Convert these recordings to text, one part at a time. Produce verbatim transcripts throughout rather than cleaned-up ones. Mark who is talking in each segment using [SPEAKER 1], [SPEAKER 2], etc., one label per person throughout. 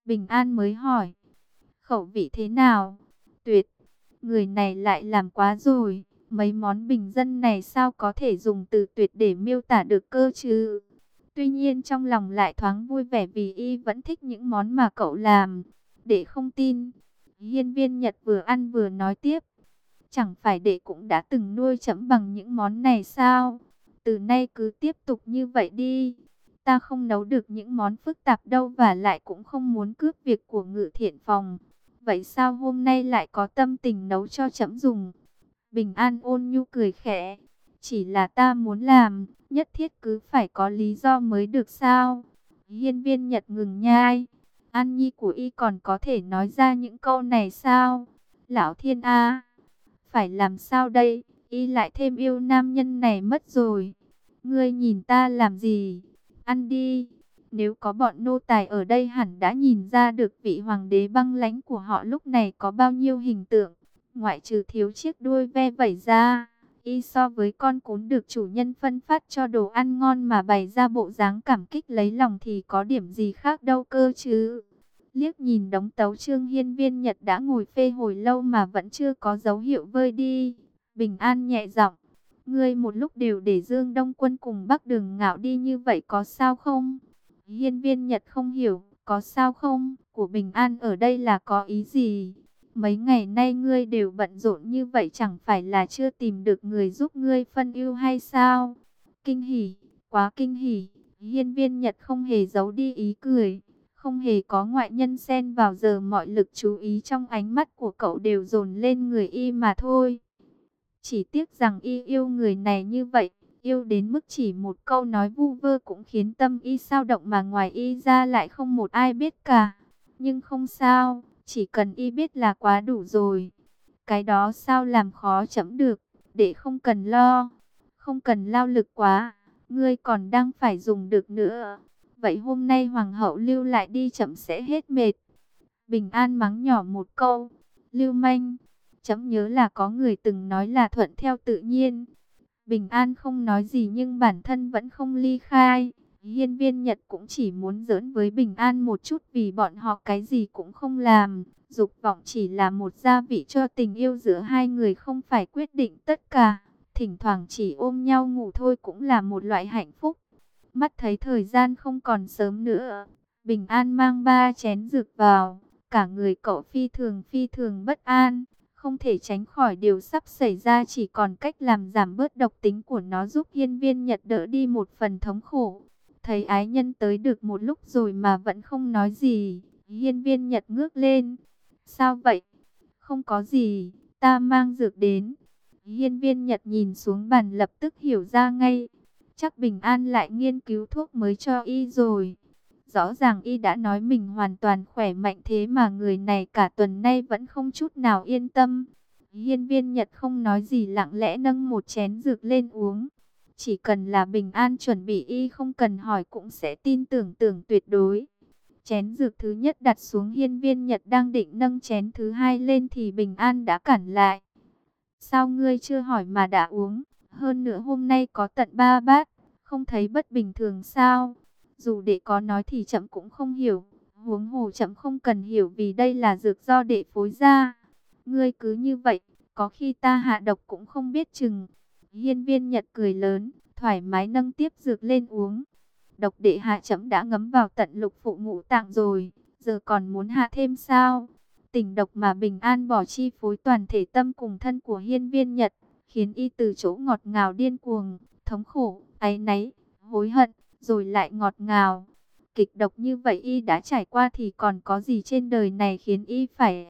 [SPEAKER 1] Bình An mới hỏi, khẩu vị thế nào? Tuyệt, người này lại làm quá rồi. Mấy món bình dân này sao có thể dùng từ tuyệt để miêu tả được cơ chứ? Tuy nhiên trong lòng lại thoáng vui vẻ vì y vẫn thích những món mà cậu làm. Đệ không tin. Hiên Viên Nhật vừa ăn vừa nói tiếp. Chẳng phải đệ cũng đã từng nuôi trẫm bằng những món này sao? Từ nay cứ tiếp tục như vậy đi. Ta không nấu được những món phức tạp đâu, và lại cũng không muốn cướp việc của Ngự Thiện Phòng. Vậy sao hôm nay lại có tâm tình nấu cho trẫm dùng? Bình An ôn nhu cười khẽ. Chỉ là ta muốn làm, nhất thiết cứ phải có lý do mới được sao? Hiên Viên Nhật ngừng nhai. An nhi của y còn có thể nói ra những câu này sao? Lão thiên a, phải làm sao đây? Y lại thêm yêu nam nhân này mất rồi. Ngươi nhìn ta làm gì? Ăn đi. Nếu có bọn nô tài ở đây hẳn đã nhìn ra được vị hoàng đế băng lãnh của họ lúc này có bao nhiêu hình tượng. Ngoại trừ thiếu chiếc đuôi ve vẩy ra, y so với con cún được chủ nhân phân phát cho đồ ăn ngon mà bày ra bộ dáng cảm kích lấy lòng thì có điểm gì khác đâu cơ chứ. Liếc nhìn đống tấu chương, Hiên Viên Nhật đã ngồi phê hồi lâu mà vẫn chưa có dấu hiệu vơi đi. Bình An nhẹ giọng, ngươi một lúc đều để Dương Đông Quân cùng Bắc Đường Ngạo đi như vậy có sao không? Hiên Viên Nhật không hiểu, có sao không, của Bình An ở đây là có ý gì? Mấy ngày nay ngươi đều bận rộn như vậy, chẳng phải là chưa tìm được người giúp ngươi phân ưu hay sao? Kinh hỉ, quá kinh hỉ. Hiên Viên Nhật không hề giấu đi ý cười. Không hề có ngoại nhân xen vào, giờ mọi lực chú ý trong ánh mắt của cậu đều dồn lên người y mà thôi. Chỉ tiếc rằng y yêu người này như vậy, yêu đến mức chỉ một câu nói vu vơ cũng khiến tâm y dao động, mà ngoài y ra lại không một ai biết cả. Nhưng không sao, chỉ cần y biết là quá đủ rồi. Cái đó sao làm khó chấm được, để không cần lo, không cần lao lực quá, ngươi còn đang phải dùng được nữa. Vậy hôm nay hoàng hậu lưu lại đi, chậm sẽ hết mệt. Bình An mắng nhỏ một câu, lưu manh. Chấm nhớ là có người từng nói là thuận theo tự nhiên. Bình An không nói gì nhưng bản thân vẫn không ly khai. Hiên Viên Nhật cũng chỉ muốn giỡn với Bình An một chút vì bọn họ cái gì cũng không làm. Dục vọng chỉ là một gia vị cho tình yêu giữa hai người, không phải quyết định tất cả. Thỉnh thoảng chỉ ôm nhau ngủ thôi cũng là một loại hạnh phúc. Mắt thấy thời gian không còn sớm nữa, Bình An mang ba chén dược vào. Cả người cậu phi thường phi thường bất an. Không thể tránh khỏi điều sắp xảy ra, chỉ còn cách làm giảm bớt độc tính của nó, giúp Hiên Viên Nhật đỡ đi một phần thống khổ. Thấy ái nhân tới được một lúc rồi mà vẫn không nói gì, Hiên Viên Nhật ngước lên. Sao vậy? Không có gì, ta mang dược đến. Hiên Viên Nhật nhìn xuống bàn lập tức hiểu ra ngay. Chắc Bình An lại nghiên cứu thuốc mới cho y rồi. Rõ ràng y đã nói mình hoàn toàn khỏe mạnh, thế mà người này cả tuần nay vẫn không chút nào yên tâm. Hiên Viên Nhật không nói gì, lặng lẽ nâng một chén dược lên uống. Chỉ cần là Bình An chuẩn bị, y không cần hỏi cũng sẽ tin tưởng tưởng tuyệt đối. Chén dược thứ nhất đặt xuống, Hiên Viên Nhật đang định nâng chén thứ hai lên thì Bình An đã cản lại. Sao ngươi chưa hỏi mà đã uống? Hơn nữa hôm nay có tận ba bát, không thấy bất bình thường sao? Dù đệ có nói thì trẫm cũng không hiểu. Huống hồ trẫm không cần hiểu vì đây là dược do đệ phối ra. Ngươi cứ như vậy, có khi ta hạ độc cũng không biết chừng. Hiên Viên Nhật cười lớn, thoải mái nâng tiếp dược lên uống. Độc đệ hạ trẫm đã ngấm vào tận lục phủ ngũ tạng rồi, giờ còn muốn hạ thêm sao? Tình độc mà Bình An bỏ chi phối toàn thể tâm cùng thân của Hiên Viên Nhật, khiến y từ chỗ ngọt ngào điên cuồng, thống khổ, áy náy, hối hận, rồi lại ngọt ngào. Kịch độc như vậy y đã trải qua thì còn có gì trên đời này khiến y phải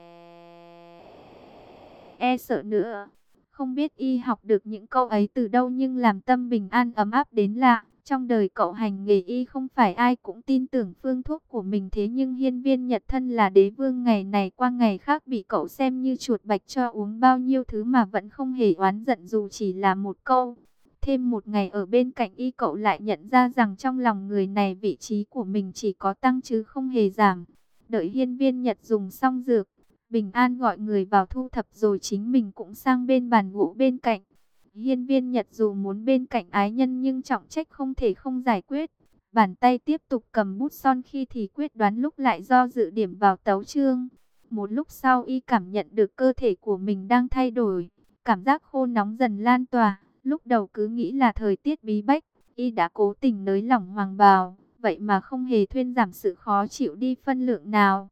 [SPEAKER 1] e sợ nữa. Không biết y học được những câu ấy từ đâu, nhưng làm tâm Bình An ấm áp đến lạ. Trong đời cậu hành nghề y không phải ai cũng tin tưởng phương thuốc của mình, thế nhưng Hiên Viên Nhật thân là đế vương, ngày này qua ngày khác bị cậu xem như chuột bạch cho uống bao nhiêu thứ mà vẫn không hề oán giận dù chỉ là một câu. Thêm một ngày ở bên cạnh y, cậu lại nhận ra rằng trong lòng người này vị trí của mình chỉ có tăng chứ không hề giảm. Đợi Hiên Viên Nhật dùng xong dược, Bình An gọi người vào thu thập rồi chính mình cũng sang bên bàn gỗ bên cạnh. Hiên Viên Nhật dù muốn bên cạnh ái nhân nhưng trọng trách không thể không giải quyết. Bàn tay tiếp tục cầm bút son, khi thì quyết đoán, lúc lại do dự điểm vào tấu chương. Một lúc sau y cảm nhận được cơ thể của mình đang thay đổi, cảm giác khô nóng dần lan tỏa. Lúc đầu cứ nghĩ là thời tiết bí bách, y đã cố tình nới lỏng hoàng bào, vậy mà không hề thuyên giảm sự khó chịu đi phân lượng nào.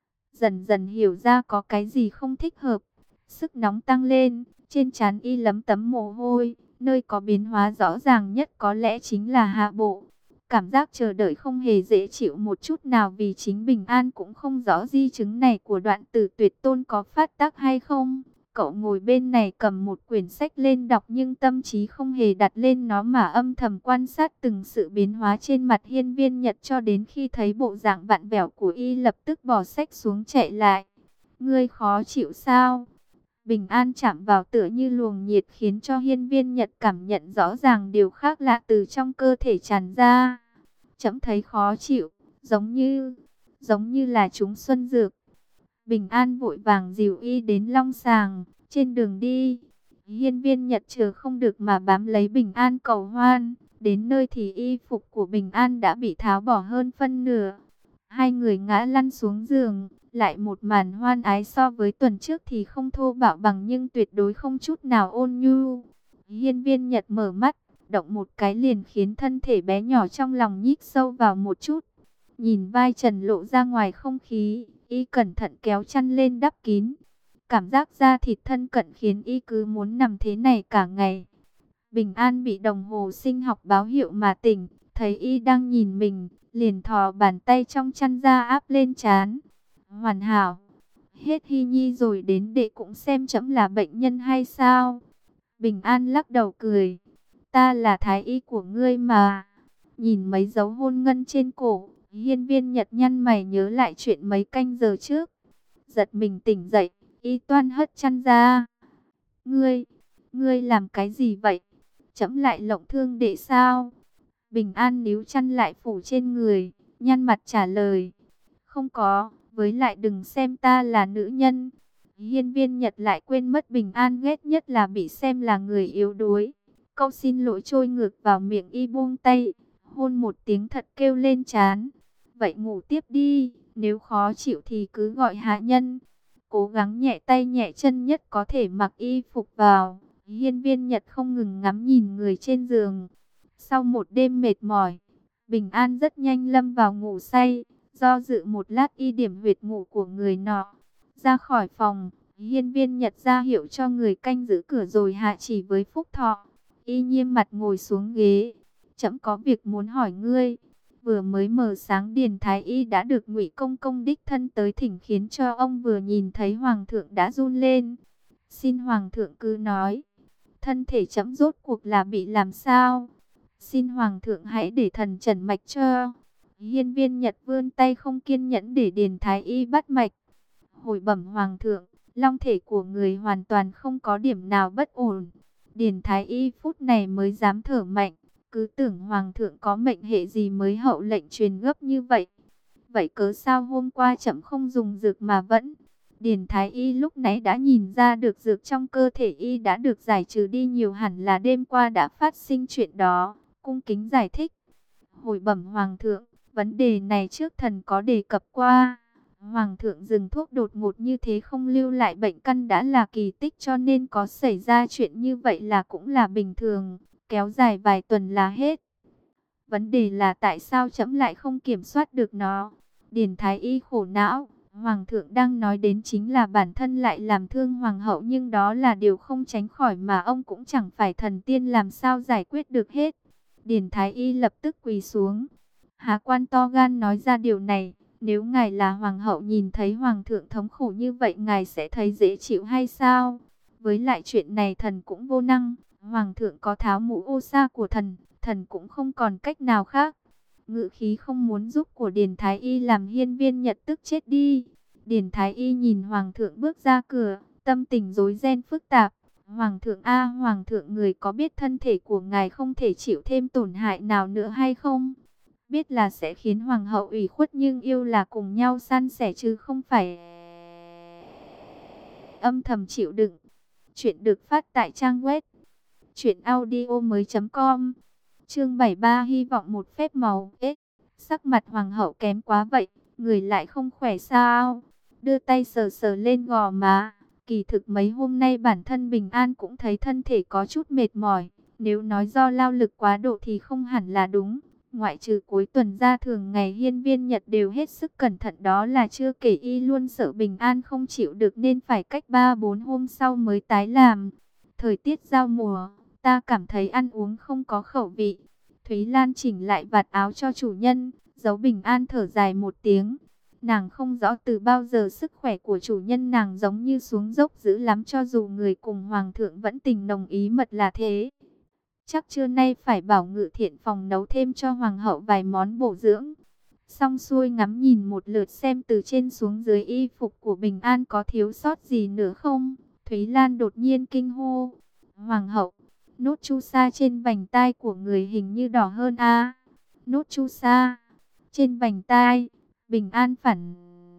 [SPEAKER 1] Dần dần hiểu ra có cái gì không thích hợp, sức nóng tăng lên, trên trán y lấm tấm mồ hôi, nơi có biến hóa rõ ràng nhất có lẽ chính là hạ bộ. Cảm giác chờ đợi không hề dễ chịu một chút nào, vì chính Bình An cũng không rõ di chứng này của Đoạn Tử Tuyệt Tôn có phát tác hay không. Cậu ngồi bên này cầm một quyển sách lên đọc, nhưng tâm trí không hề đặt lên nó mà âm thầm quan sát từng sự biến hóa trên mặt Hiên Viên Nhật, cho đến khi thấy bộ dạng vặn vẹo của y lập tức bỏ sách xuống chạy lại. Ngươi khó chịu sao? Bình An chạm vào tựa như luồng nhiệt, khiến cho Hiên Viên Nhật cảm nhận rõ ràng điều khác lạ từ trong cơ thể tràn ra. Trẫm thấy khó chịu, giống như, giống như là trúng xuân dược. Bình An vội vàng dìu y đến long sàng. Trên đường đi, Hiên Viên Nhật chờ không được mà bám lấy Bình An cầu hoan. Đến nơi thì y phục của Bình An đã bị tháo bỏ hơn phân nửa. Hai người ngã lăn xuống giường. Lại một màn hoan ái, so với tuần trước thì không thô bạo bằng, nhưng tuyệt đối không chút nào ôn nhu. Hiên Viên Nhật mở mắt, động một cái liền khiến thân thể bé nhỏ trong lòng nhích sâu vào một chút. Nhìn vai trần lộ ra ngoài không khí, y cẩn thận kéo chăn lên đắp kín. Cảm giác da thịt thân cận khiến y cứ muốn nằm thế này cả ngày. Bình An bị đồng hồ sinh học báo hiệu mà tỉnh, thấy y đang nhìn mình, liền thò bàn tay trong chăn ra áp lên trán. Hoàn hảo, hết Hy Nhi rồi đến đệ cũng xem trẫm là bệnh nhân hay sao? Bình An lắc đầu cười, ta là thái y của ngươi mà. Nhìn mấy dấu hôn ngân trên cổ, Hiên Viên Nhật nhăn mày nhớ lại chuyện mấy canh giờ trước. Giật mình tỉnh dậy, y toan hất chăn ra. Ngươi, ngươi làm cái gì vậy? Trẫm lại lộng thương đệ sao? Bình An níu chăn lại phủ trên người, nhăn mặt trả lời. Không có, với lại đừng xem ta là nữ nhân. Hiên Viên Nhật lại quên mất Bình An ghét nhất là bị xem là người yếu đuối. Câu xin lỗi trôi ngược vào miệng, y buông tay, hôn một tiếng thật kêu lên chán. Vậy ngủ tiếp đi, nếu khó chịu thì cứ gọi hạ nhân. Cố gắng nhẹ tay nhẹ chân nhất có thể mặc y phục vào. Hiên Viên Nhật không ngừng ngắm nhìn người trên giường. Sau một đêm mệt mỏi, Bình An rất nhanh lâm vào ngủ say. Do dự một lát y điểm huyệt ngủ của người nọ. Ra khỏi phòng, Hiên Viên Nhật ra hiệu cho người canh giữ cửa rồi hạ chỉ với Phúc Thọ. Y nghiêm mặt ngồi xuống ghế. Trẫm có việc muốn hỏi ngươi. Vừa mới mờ sáng, Điền Thái Y đã được Ngụy Công Công đích thân tới thỉnh, khiến cho ông vừa nhìn thấy Hoàng thượng đã run lên. Xin Hoàng thượng cứ nói, thân thể trẫm rốt cuộc là bị làm sao? Xin Hoàng thượng hãy để thần trần mạch cho. Hiên Viên Nhật vươn tay không kiên nhẫn để Điền Thái Y bắt mạch. Hồi bẩm Hoàng thượng, long thể của người hoàn toàn không có điểm nào bất ổn. Điền Thái Y phút này mới dám thở mạnh. Cứ tưởng Hoàng thượng có mệnh hệ gì mới hậu lệnh truyền gấp như vậy. Vậy cớ sao hôm qua trẫm không dùng dược mà vẫn? Điền Thái Y lúc nãy đã nhìn ra được dược trong cơ thể y đã được giải trừ đi nhiều, hẳn là đêm qua đã phát sinh chuyện đó. Cung kính giải thích. Hồi bẩm Hoàng thượng, vấn đề này trước thần có đề cập qua. Hoàng thượng dừng thuốc đột ngột như thế, không lưu lại bệnh căn đã là kỳ tích, cho nên có xảy ra chuyện như vậy là cũng là bình thường. Kéo dài vài tuần là hết. Vấn đề là tại sao trẫm lại không kiểm soát được nó? Điền Thái Y khổ não. Hoàng thượng đang nói đến chính là bản thân lại làm thương hoàng hậu, nhưng đó là điều không tránh khỏi mà ông cũng chẳng phải thần tiên, làm sao giải quyết được hết. Điền Thái Y lập tức quỳ xuống. Há quan to gan nói ra điều này. Nếu ngài là hoàng hậu, nhìn thấy hoàng thượng thống khổ như vậy, ngài sẽ thấy dễ chịu hay sao? Với lại chuyện này thần cũng vô năng. Hoàng thượng có tháo mũ ô sa của thần, thần cũng không còn cách nào khác. Ngự khí không muốn giúp của Điền Thái Y làm Hiên Viên Nhật tức chết đi. Điền Thái Y nhìn Hoàng thượng bước ra cửa, tâm tình rối ren phức tạp. Hoàng thượng a, Hoàng thượng, người có biết thân thể của ngài không thể chịu thêm tổn hại nào nữa hay không? Biết là sẽ khiến Hoàng hậu ủy khuất, nhưng yêu là cùng nhau san sẻ chứ không phải âm thầm chịu đựng. Chuyện được phát tại trang web truyện audio mới chấm com. Chương bảy mươi ba hy vọng một phép màu. Ết, sắc mặt hoàng hậu kém quá vậy, người lại không khỏe sao? Đưa tay sờ sờ lên gò má. Kỳ thực mấy hôm nay bản thân Bình An cũng thấy thân thể có chút mệt mỏi. Nếu nói do lao lực quá độ thì không hẳn là đúng. Ngoại trừ cuối tuần ra thường ngày Hiên Viên Nhật đều hết sức cẩn thận, đó là chưa kể y luôn sợ Bình An không chịu được nên phải cách ba bốn hôm sau mới tái làm. Thời tiết giao mùa, ta cảm thấy ăn uống không có khẩu vị. Thúy Lan chỉnh lại vạt áo cho chủ nhân, giấu Bình An thở dài một tiếng. Nàng không rõ từ bao giờ sức khỏe của chủ nhân nàng giống như xuống dốc dữ lắm, cho dù người cùng hoàng thượng vẫn tình nồng ý mật là thế. Chắc trưa nay phải bảo Ngự Thiện phòng nấu thêm cho hoàng hậu vài món bổ dưỡng. Xong xuôi ngắm nhìn một lượt xem từ trên xuống dưới y phục của Bình An có thiếu sót gì nữa không. Thúy Lan đột nhiên kinh hô. Hoàng hậu, nốt chu sa trên vành tai của người hình như đỏ hơn a. Nốt chu sa trên vành tai. Bình An phản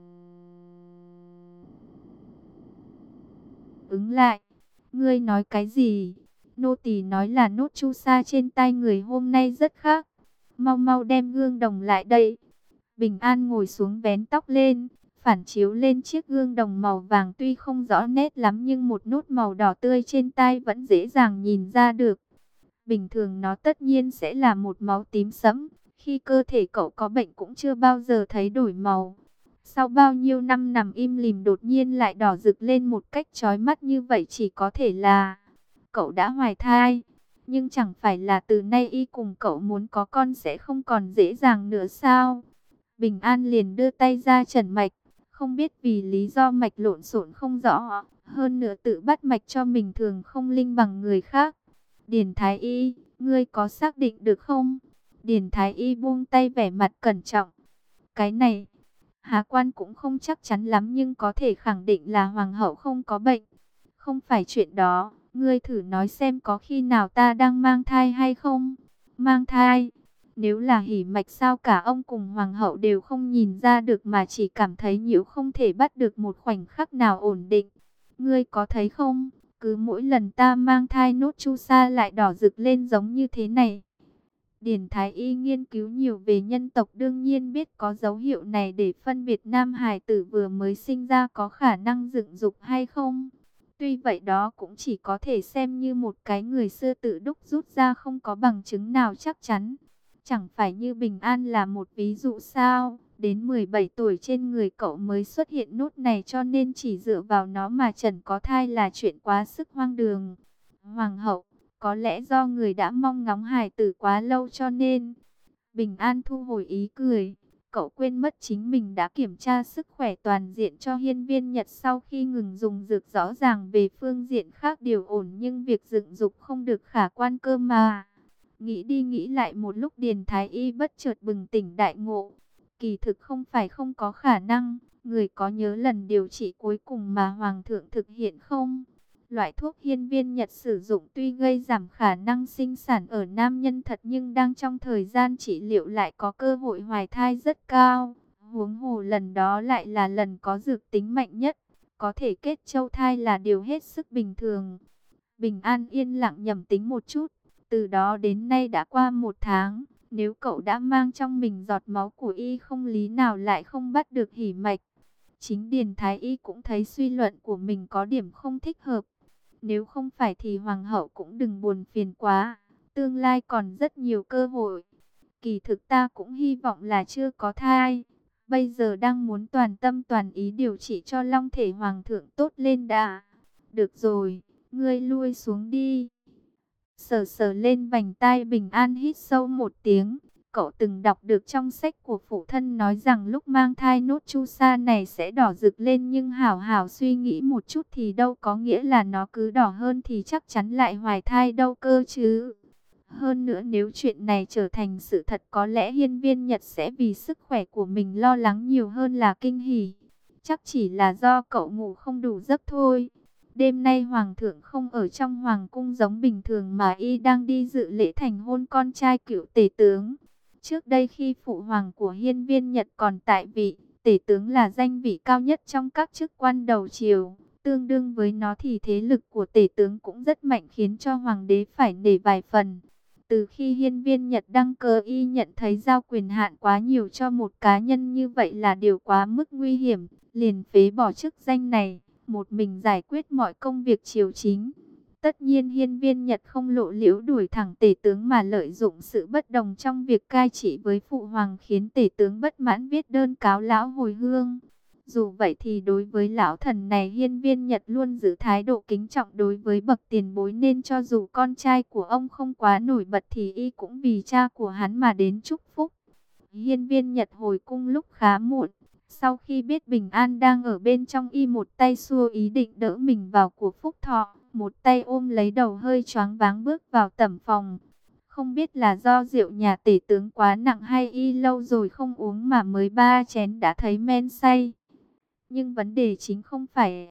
[SPEAKER 1] ứng lại. Ngươi nói cái gì? Nô tỳ nói là nốt chu sa trên tai người hôm nay rất khác. Mau mau đem gương đồng lại đây. Bình An ngồi xuống vén tóc lên, phản chiếu lên chiếc gương đồng màu vàng tuy không rõ nét lắm nhưng một nốt màu đỏ tươi trên tai vẫn dễ dàng nhìn ra được. Bình thường nó tất nhiên sẽ là một máu tím sẫm, khi cơ thể cậu có bệnh cũng chưa bao giờ thấy đổi màu. Sau bao nhiêu năm nằm im lìm đột nhiên lại đỏ rực lên một cách chói mắt như vậy, chỉ có thể là cậu đã hoài thai. Nhưng chẳng phải là từ nay y cùng cậu muốn có con sẽ không còn dễ dàng nữa sao? Bình An liền đưa tay ra trần mạch, không biết vì lý do mạch lộn xộn không rõ, hơn nữa tự bắt mạch cho mình thường không linh bằng người khác. Điền Thái Y, ngươi có xác định được không? Điền Thái Y buông tay vẻ mặt cẩn trọng. Cái này, Há Quan cũng không chắc chắn lắm nhưng có thể khẳng định là hoàng hậu không có bệnh. Không phải chuyện đó, ngươi thử nói xem có khi nào ta đang mang thai hay không? Mang thai? Nếu là hỉ mạch sao cả ông cùng hoàng hậu đều không nhìn ra được mà chỉ cảm thấy nhiễu không thể bắt được một khoảnh khắc nào ổn định. Ngươi có thấy không? Cứ mỗi lần ta mang thai nốt chu sa lại đỏ rực lên giống như thế này. Điền Thái Y nghiên cứu nhiều về nhân tộc đương nhiên biết có dấu hiệu này để phân biệt nam hài tử vừa mới sinh ra có khả năng dựng dục hay không. Tuy vậy đó cũng chỉ có thể xem như một cái người xưa tự đúc rút ra, không có bằng chứng nào chắc chắn. Chẳng phải như Bình An là một ví dụ sao? Đến mười bảy tuổi trên người cậu mới xuất hiện nốt này, cho nên chỉ dựa vào nó mà trần có thai là chuyện quá sức hoang đường. Hoàng hậu, có lẽ do người đã mong ngóng hài tử quá lâu cho nên. Bình An thu hồi ý cười. Cậu quên mất chính mình đã kiểm tra sức khỏe toàn diện cho Hiên Viên Nhật sau khi ngừng dùng dược, rõ ràng về phương diện khác đều ổn nhưng việc dựng dục không được khả quan cơ mà. Nghĩ đi nghĩ lại một lúc Điền Thái Y bất chợt bừng tỉnh đại ngộ. Kỳ thực không phải không có khả năng, người có nhớ lần điều trị cuối cùng mà Hoàng thượng thực hiện không? Loại thuốc Hiên Viên Nhật sử dụng tuy gây giảm khả năng sinh sản ở nam nhân thật nhưng đang trong thời gian trị liệu lại có cơ hội hoài thai rất cao. Huống hồ lần đó lại là lần có dược tính mạnh nhất, có thể kết châu thai là điều hết sức bình thường. Bình An yên lặng nhẩm tính một chút, từ đó đến nay đã qua một tháng, nếu cậu đã mang trong mình giọt máu của y không lý nào lại không bắt được hỉ mạch. Chính Điền Thái Y cũng thấy suy luận của mình có điểm không thích hợp. Nếu không phải thì hoàng hậu cũng đừng buồn phiền quá, tương lai còn rất nhiều cơ hội. Kỳ thực ta cũng hy vọng là chưa có thai, bây giờ đang muốn toàn tâm toàn ý điều trị cho long thể hoàng thượng tốt lên đã. Được rồi, ngươi lui xuống đi. Sờ sờ lên vành tai Bình An hít sâu một tiếng. Cậu từng đọc được trong sách của phụ thân nói rằng lúc mang thai nốt chu sa này sẽ đỏ rực lên, nhưng hảo hảo suy nghĩ một chút thì đâu có nghĩa là nó cứ đỏ hơn thì chắc chắn lại hoài thai đâu cơ chứ. Hơn nữa nếu chuyện này trở thành sự thật có lẽ Hiên Viên Nhật sẽ vì sức khỏe của mình lo lắng nhiều hơn là kinh hỉ. Chắc chỉ là do cậu ngủ không đủ giấc thôi. Đêm nay Hoàng thượng không ở trong Hoàng cung giống bình thường mà y đang đi dự lễ thành hôn con trai cựu tể tướng. Trước đây khi phụ hoàng của Hiên Viên Nhật còn tại vị, tể tướng là danh vị cao nhất trong các chức quan đầu triều. Tương đương với nó thì thế lực của tể tướng cũng rất mạnh khiến cho hoàng đế phải nể vài phần. Từ khi hiên viên Nhật đăng cơ, y nhận thấy giao quyền hạn quá nhiều cho một cá nhân như vậy là điều quá mức nguy hiểm, liền phế bỏ chức danh này, một mình giải quyết mọi công việc triều chính. Tất nhiên hiên viên Nhật không lộ liễu đuổi thẳng tể tướng mà lợi dụng sự bất đồng trong việc cai trị với phụ hoàng, khiến tể tướng bất mãn viết đơn cáo lão hồi hương. Dù vậy thì đối với lão thần này, hiên viên Nhật luôn giữ thái độ kính trọng đối với bậc tiền bối, nên cho dù con trai của ông không quá nổi bật thì y cũng vì cha của hắn mà đến chúc phúc. Hiên viên Nhật hồi cung lúc khá muộn. Sau khi biết Bình An đang ở bên trong, y một tay xua ý định đỡ mình vào của Phúc Thọ, một tay ôm lấy đầu hơi choáng váng bước vào tẩm phòng. Không biết là do rượu nhà tể tướng quá nặng hay y lâu rồi không uống mà mới ba chén đã thấy men say. Nhưng vấn đề chính không phải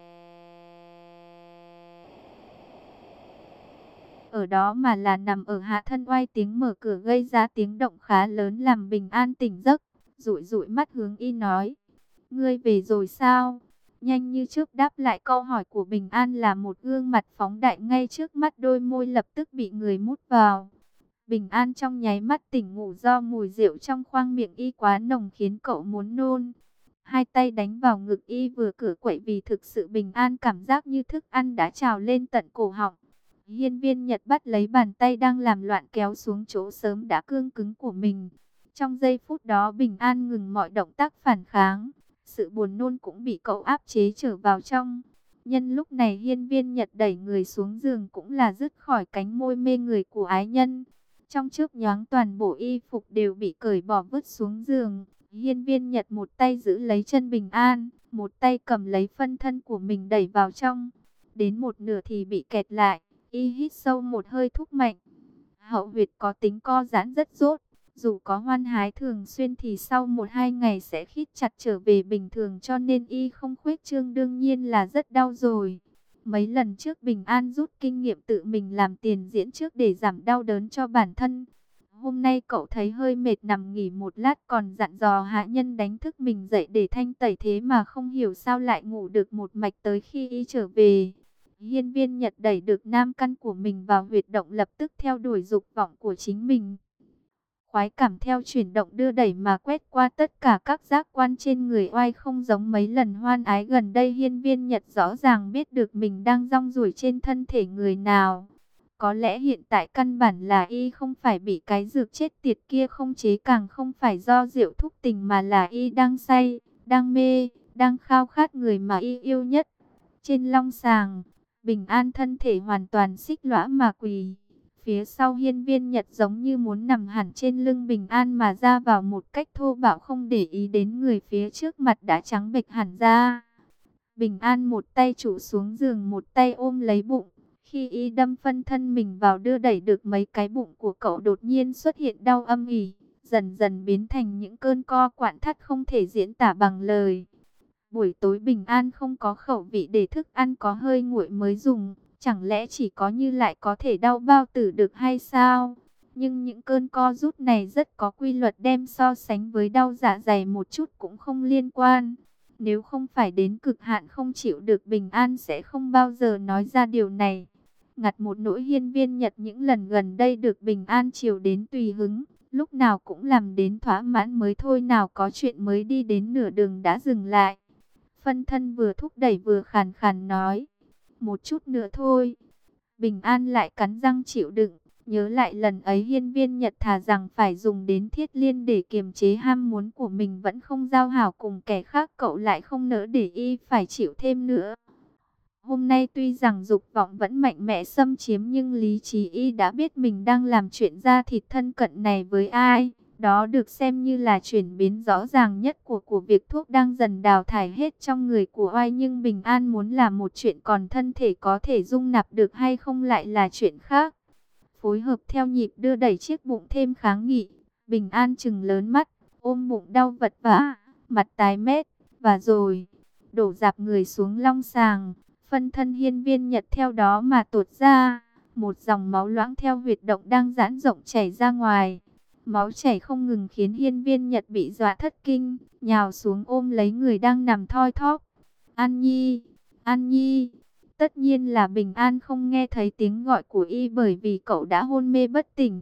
[SPEAKER 1] ở đó mà là nằm ở hạ thân oai. Tiếng mở cửa gây ra tiếng động khá lớn làm Bình An tỉnh giấc, dụi dụi mắt hướng y nói: "Ngươi về rồi sao?" Nhanh như chớp đáp lại câu hỏi của Bình An là một gương mặt phóng đại ngay trước mắt, đôi môi lập tức bị người mút vào. Bình An trong nháy mắt tỉnh ngủ do mùi rượu trong khoang miệng y quá nồng khiến cậu muốn nôn. Hai tay đánh vào ngực y vừa cửa quậy vì thực sự Bình An cảm giác như thức ăn đã trào lên tận cổ họng. Hiên viên Nhật bắt lấy bàn tay đang làm loạn kéo xuống chỗ sớm đã cương cứng của mình. Trong giây phút đó Bình An ngừng mọi động tác phản kháng. Sự buồn nôn cũng bị cậu áp chế trở vào trong. Nhân lúc này hiên viên Nhật đẩy người xuống giường cũng là dứt khỏi cánh môi mê người của ái nhân. Trong chớp nhoáng toàn bộ y phục đều bị cởi bỏ vứt xuống giường. Hiên viên Nhật một tay giữ lấy chân Bình An, một tay cầm lấy phân thân của mình đẩy vào trong. Đến một nửa thì bị kẹt lại, y hít sâu một hơi thúc mạnh. Hậu huyệt có tính co giãn rất rốt, dù có hoan hái thường xuyên thì sau một hai ngày sẽ khít chặt trở về bình thường, cho nên y không khuếch trương đương nhiên là rất đau rồi. Mấy lần trước Bình An rút kinh nghiệm tự mình làm tiền diễn trước để giảm đau đớn cho bản thân. Hôm nay cậu thấy hơi mệt nằm nghỉ một lát còn dặn dò hạ nhân đánh thức mình dậy để thanh tẩy, thế mà không hiểu sao lại ngủ được một mạch tới khi y trở về. Hiên viên Nhật đẩy được nam căn của mình vào huyệt động, lập tức theo đuổi dục vọng của chính mình. Khoái cảm theo chuyển động đưa đẩy mà quét qua tất cả các giác quan trên người oai, không giống mấy lần hoan ái gần đây. Hiên viên Nhật rõ ràng biết được mình đang rong ruổi trên thân thể người nào. Có lẽ hiện tại căn bản là y không phải bị cái dược chết tiệt kia không chế, càng không phải do rượu thúc tình, mà là y đang say, đang mê, đang khao khát người mà y yêu nhất. Trên long sàng, Bình An thân thể hoàn toàn xích lõa mà quỳ. Phía sau hiên viên Nhật giống như muốn nằm hẳn trên lưng Bình An mà ra vào một cách thô bạo, không để ý đến người phía trước mặt đã trắng bệch hẳn ra. Bình An một tay trụ xuống giường, một tay ôm lấy bụng. Khi y đâm phân thân mình vào đưa đẩy được mấy cái, bụng của cậu đột nhiên xuất hiện đau âm ỉ, dần dần biến thành những cơn co quặn thắt không thể diễn tả bằng lời. Buổi tối Bình An không có khẩu vị để thức ăn có hơi nguội mới dùng, chẳng lẽ chỉ có như lại có thể đau bao tử được hay sao? Nhưng những cơn co rút này rất có quy luật, đem so sánh với đau dạ dày một chút cũng không liên quan. Nếu không phải đến cực hạn không chịu được, Bình An sẽ không bao giờ nói ra điều này. Ngặt một nỗi hiên viên Nhật những lần gần đây được Bình An chiều đến tùy hứng, lúc nào cũng làm đến thỏa mãn mới thôi, nào có chuyện mới đi đến nửa đường đã dừng lại. Phân thân vừa thúc đẩy vừa khàn khàn nói: "Một chút nữa thôi." Bình An lại cắn răng chịu đựng, nhớ lại lần ấy hiên viên Nhật thà rằng phải dùng đến thiết liên để kiềm chế ham muốn của mình vẫn không giao hảo cùng kẻ khác, cậu lại không nỡ để y phải chịu thêm nữa. Hôm nay tuy rằng dục vọng vẫn mạnh mẽ xâm chiếm, nhưng lý trí y đã biết mình đang làm chuyện da thịt thân cận này với ai. Đó được xem như là chuyển biến rõ ràng nhất của của việc thuốc đang dần đào thải hết trong người của oai. Nhưng Bình An muốn là một chuyện, còn thân thể có thể dung nạp được hay không lại là chuyện khác. Phối hợp theo nhịp đưa đẩy, chiếc bụng thêm kháng nghị. Bình An trừng lớn mắt, ôm bụng đau vật vã, mặt tái mét, và rồi đổ dạp người xuống long sàng. Phân thân hiên viên Nhật theo đó mà tuột ra, một dòng máu loãng theo huyệt động đang giãn rộng chảy ra ngoài. Máu chảy không ngừng khiến hiên viên Nhật bị dọa thất kinh, nhào xuống ôm lấy người đang nằm thoi thóp. "An Nhi, An Nhi." Tất nhiên là Bình An không nghe thấy tiếng gọi của y, bởi vì cậu đã hôn mê bất tỉnh.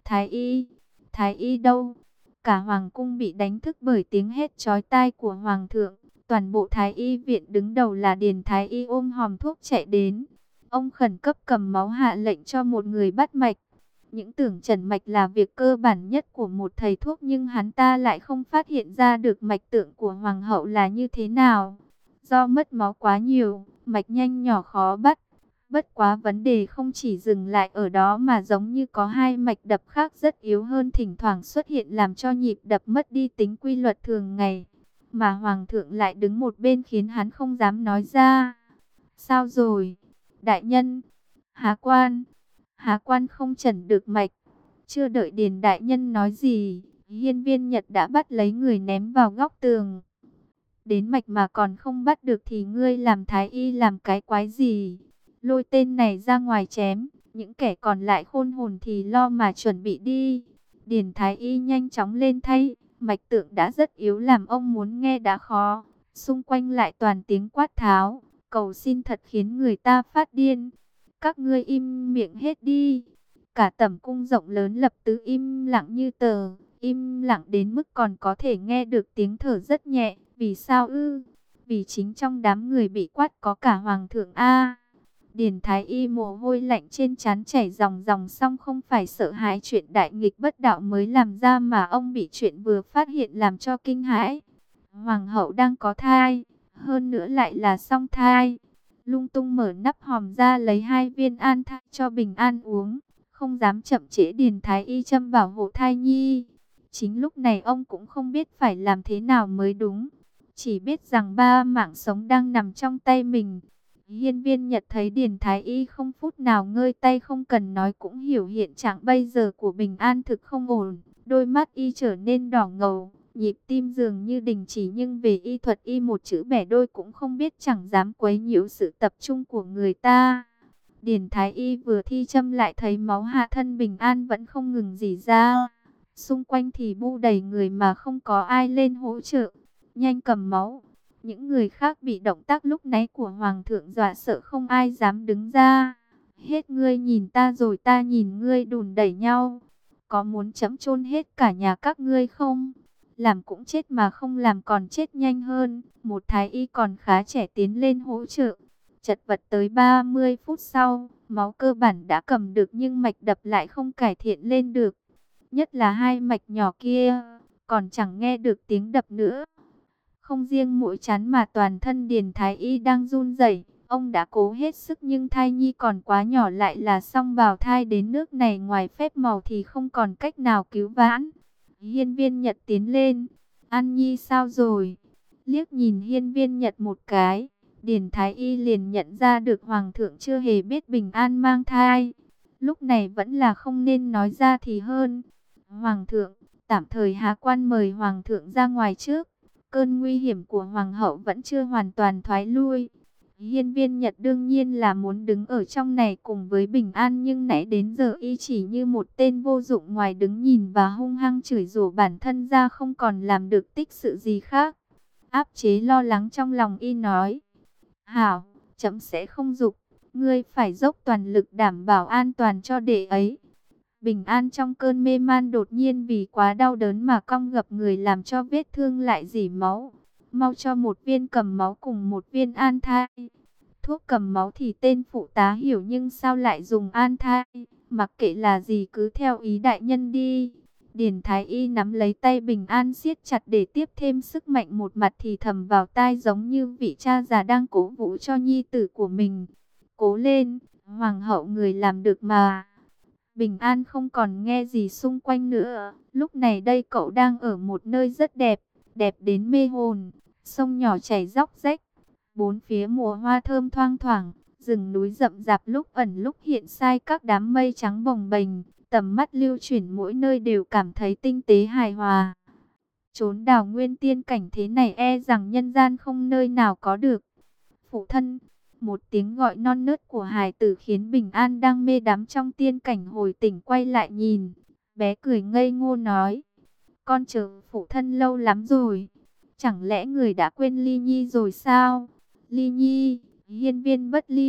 [SPEAKER 1] Thái y, Thái y đâu? Cả hoàng cung bị đánh thức bởi tiếng hét chói tai của hoàng thượng. Toàn bộ Thái y viện đứng đầu là Điền Thái y ôm hòm thuốc chạy đến. Ông khẩn cấp cầm máu hạ lệnh cho một người bắt mạch. Những tưởng trần mạch là việc cơ bản nhất của một thầy thuốc, nhưng hắn ta lại không phát hiện ra được mạch tượng của hoàng hậu là như thế nào. Do mất máu quá nhiều, mạch nhanh nhỏ khó bắt. Bất quá vấn đề không chỉ dừng lại ở đó mà giống như có hai mạch đập khác rất yếu hơn thỉnh thoảng xuất hiện làm cho nhịp đập mất đi tính quy luật thường ngày. Mà hoàng thượng lại đứng một bên khiến hắn không dám nói ra. Sao rồi? Đại nhân, Há quan, Há quan không chẩn được mạch. Chưa đợi Điền đại nhân nói gì, Hiên Viên Nhật đã bắt lấy người ném vào góc tường. Đến mạch mà còn không bắt được thì ngươi làm thái y làm cái quái gì? Lôi tên này ra ngoài chém, những kẻ còn lại khôn hồn thì lo mà chuẩn bị đi. Điền thái y nhanh chóng lên thay, mạch tượng đã rất yếu làm ông muốn nghe đã khó. Xung quanh lại toàn tiếng quát tháo, cầu xin thật khiến người ta phát điên. Các ngươi im miệng hết đi. Cả tẩm cung rộng lớn lập tức im lặng như tờ, im lặng đến mức còn có thể nghe được tiếng thở rất nhẹ. Vì sao ư? Vì chính trong đám người bị quát có cả hoàng thượng a. Điền Thái y mồ hôi lạnh trên trán chảy ròng ròng, xong không phải sợ hãi chuyện đại nghịch bất đạo mới làm ra, mà ông bị chuyện vừa phát hiện làm cho kinh hãi. Hoàng hậu đang có thai, hơn nữa lại là song thai. Lung tung mở nắp hòm ra lấy hai viên an thai cho Bình An uống, không dám chậm trễ. Điền Thái y châm bảo hộ thai nhi. Chính lúc này ông cũng không biết phải làm thế nào mới đúng, chỉ biết rằng ba mạng sống đang nằm trong tay mình. Hiên Viên Nhật thấy Điền Thái y không phút nào ngơi tay, không cần nói cũng hiểu hiện trạng bây giờ của Bình An thực không ổn. Đôi mắt y trở nên đỏ ngầu, nhịp tim dường như đình chỉ, nhưng về y thuật y một chữ bẻ đôi cũng không biết, chẳng dám quấy nhiễu sự tập trung của người ta. Điền Thái y vừa thi châm lại thấy máu hạ thân Bình An vẫn không ngừng rỉ ra. Xung quanh thì bu đầy người mà không có ai lên hỗ trợ. Nhanh cầm máu. Những người khác bị động tác lúc nãy của hoàng thượng dọa sợ không ai dám đứng ra. Hết ngươi nhìn ta rồi ta nhìn ngươi, đùn đẩy nhau. Có muốn chấm chôn hết cả nhà các ngươi không? Làm cũng chết mà không làm còn chết nhanh hơn. Một thái y còn khá trẻ tiến lên hỗ trợ. Chật vật tới ba mươi phút sau, máu cơ bản đã cầm được nhưng mạch đập lại không cải thiện lên được. Nhất là hai mạch nhỏ kia, còn chẳng nghe được tiếng đập nữa. Không riêng mũi chán mà toàn thân Điền Thái y đang run rẩy. Ông đã cố hết sức nhưng thai nhi còn quá nhỏ, lại là song bào thai đến nước này ngoài phép màu thì không còn cách nào cứu vãn. Hiên Viên Nhật tiến lên. An Nhi sao rồi? Liếc nhìn Hiên Viên Nhật một cái, Điền Thái y liền nhận ra được hoàng thượng chưa hề biết Bình An mang thai. Lúc này vẫn là không nên nói ra thì hơn. Hoàng thượng, tạm thời Há quan mời hoàng thượng ra ngoài trước. Cơn nguy hiểm của hoàng hậu vẫn chưa hoàn toàn thoái lui. Hiên Viên Nhật đương nhiên là muốn đứng ở trong này cùng với Bình An, nhưng nãy đến giờ y chỉ như một tên vô dụng, ngoài đứng nhìn và hung hăng chửi rủa bản thân ra không còn làm được tích sự gì khác. Áp chế lo lắng trong lòng y nói: Hảo, chấm sẽ không giục, ngươi phải dốc toàn lực đảm bảo an toàn cho đệ ấy. Bình An trong cơn mê man đột nhiên vì quá đau đớn mà cong gập người, làm cho vết thương lại rỉ máu. Mau cho một viên cầm máu cùng một viên an thai. Thuốc cầm máu thì tên phụ tá hiểu, nhưng sao lại dùng an thai? Mặc kệ là gì cứ theo ý đại nhân đi. Điền Thái y nắm lấy tay Bình An siết chặt để tiếp thêm sức mạnh, một mặt thì thầm vào tai giống như vị cha già đang cố vũ cho nhi tử của mình. Cố lên, hoàng hậu người làm được mà. Bình An không còn nghe gì xung quanh nữa. Lúc này đây cậu đang ở một nơi rất đẹp, đẹp đến mê hồn. Sông nhỏ chảy róc rách, bốn phía mùa hoa thơm thoang thoảng, rừng núi rậm rạp lúc ẩn lúc hiện sai các đám mây trắng bồng bềnh. Tầm mắt lưu chuyển mỗi nơi đều cảm thấy tinh tế hài hòa. Chốn đào nguyên tiên cảnh thế này e rằng nhân gian không nơi nào có được. Phụ thân, một tiếng gọi non nớt của hài tử khiến Bình An đang mê đắm trong tiên cảnh hồi tỉnh, quay lại nhìn. Bé cười ngây ngô nói: Con chờ phụ thân lâu lắm rồi. Chẳng lẽ người đã quên Ly Nhi rồi sao? Ly Nhi, hiên viên bất ly,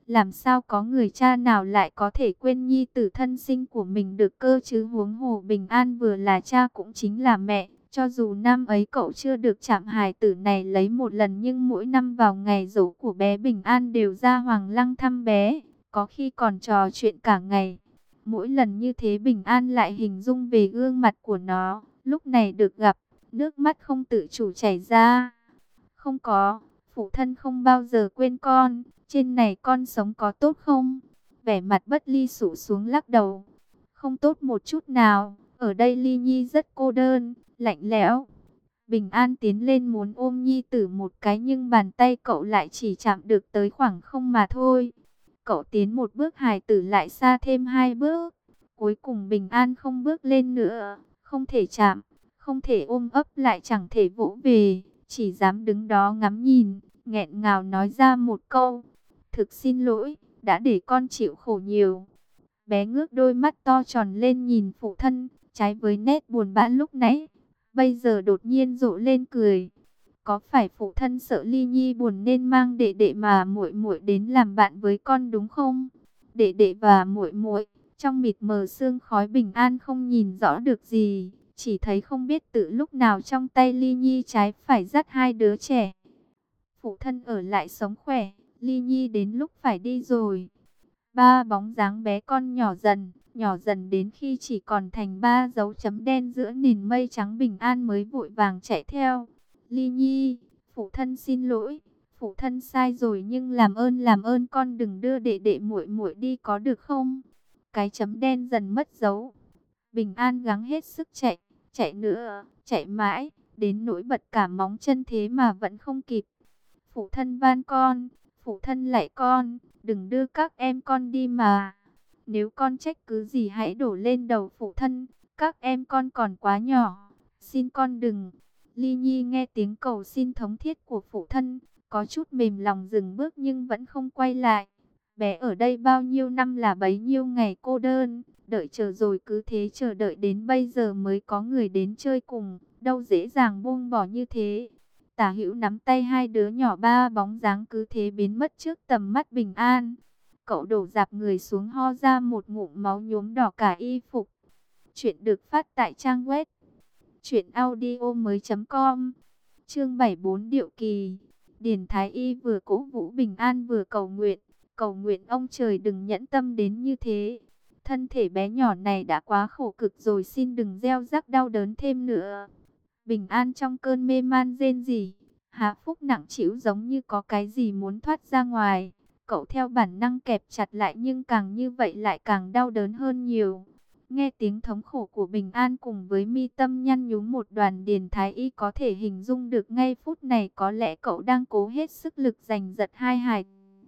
[SPEAKER 1] Làm sao có người cha nào lại có thể quên nhi tử thân sinh của mình được cơ chứ, huống hồ Bình An vừa là cha cũng chính là mẹ. Cho dù năm ấy cậu chưa được chạm hài tử này lấy một lần, nhưng mỗi năm vào ngày giỗ của bé Bình An đều ra Hoàng Lăng thăm bé, có khi còn trò chuyện cả ngày. Mỗi lần như thế Bình An lại hình dung về gương mặt của nó, lúc này được gặp, nước mắt không tự chủ chảy ra. Không có, phụ thân không bao giờ quên con, trên này con sống có tốt không? Vẻ mặt Bất Ly sụ xuống lắc đầu. Không tốt một chút nào, ở đây Ly Nhi rất cô đơn, lạnh lẽo. Bình An tiến lên muốn ôm nhi tử một cái, nhưng bàn tay cậu lại chỉ chạm được tới khoảng không mà thôi. Cậu tiến một bước, hài tử lại xa thêm hai bước. Cuối cùng Bình An không bước lên nữa, không thể chạm, không thể ôm ấp, lại chẳng thể vỗ về, chỉ dám đứng đó ngắm nhìn, nghẹn ngào nói ra một câu: thực xin lỗi, đã để con chịu khổ nhiều. Bé ngước đôi mắt to tròn lên nhìn phụ thân, trái với nét buồn bã lúc nãy, bây giờ đột nhiên rộ lên cười. Có phải phụ thân sợ Ly Nhi buồn nên mang đệ đệ mà muội muội đến làm bạn với con đúng không? Đệ đệ và muội muội, trong mịt mờ sương khói Bình An không nhìn rõ được gì, chỉ thấy không biết từ lúc nào trong tay Ly Nhi trái phải dắt hai đứa trẻ. Phụ thân ở lại sống khỏe, Ly Nhi đến lúc phải đi rồi. Ba bóng dáng bé con nhỏ dần, nhỏ dần đến khi chỉ còn thành ba dấu chấm đen giữa nền mây trắng, Bình An mới vội vàng chạy theo. Ly Nhi, phụ thân xin lỗi, phụ thân sai rồi, nhưng làm ơn làm ơn con đừng đưa đệ đệ muội muội đi có được không? Cái chấm đen dần mất dấu. Bình An gắng hết sức chạy, chạy nữa, chạy mãi, đến nỗi bật cả móng chân thế mà vẫn không kịp. Phụ thân van con, phụ thân lạy con, đừng đưa các em con đi mà. Nếu con trách cứ gì hãy đổ lên đầu phụ thân, các em con còn quá nhỏ, xin con đừng. Ly Nhi nghe tiếng cầu xin thống thiết của phụ thân, có chút mềm lòng dừng bước nhưng vẫn không quay lại. Bé ở đây bao nhiêu năm là bấy nhiêu ngày cô đơn, đợi chờ rồi cứ thế chờ đợi đến bây giờ mới có người đến chơi cùng, đâu dễ dàng buông bỏ như thế. Tả Hữu nắm tay hai đứa nhỏ, ba bóng dáng cứ thế biến mất trước tầm mắt Bình An. Cậu đổ dạp người xuống ho ra một ngụm máu nhuốm đỏ cả y phục. Chuyện được phát tại trang web truyện audio mới chấm com. Chương bảy mươi bốn Điệu Kỳ. Điền Thái Y vừa cổ vũ Bình An vừa cầu nguyện, cầu nguyện ông trời đừng nhẫn tâm đến như thế. Thân thể bé nhỏ này đã quá khổ cực rồi, xin đừng gieo rắc đau đớn thêm nữa. Bình An trong cơn mê man rên rỉ, Hạ Phúc nặng trĩu giống như có cái gì muốn thoát ra ngoài. Cậu theo bản năng kẹp chặt lại, nhưng càng như vậy lại càng đau đớn hơn nhiều. Nghe tiếng thống khổ của Bình An cùng với mi tâm nhăn nhúm một đoàn, Điền Thái Y có thể hình dung được ngay phút này có lẽ cậu đang cố hết sức lực giành giật hai hài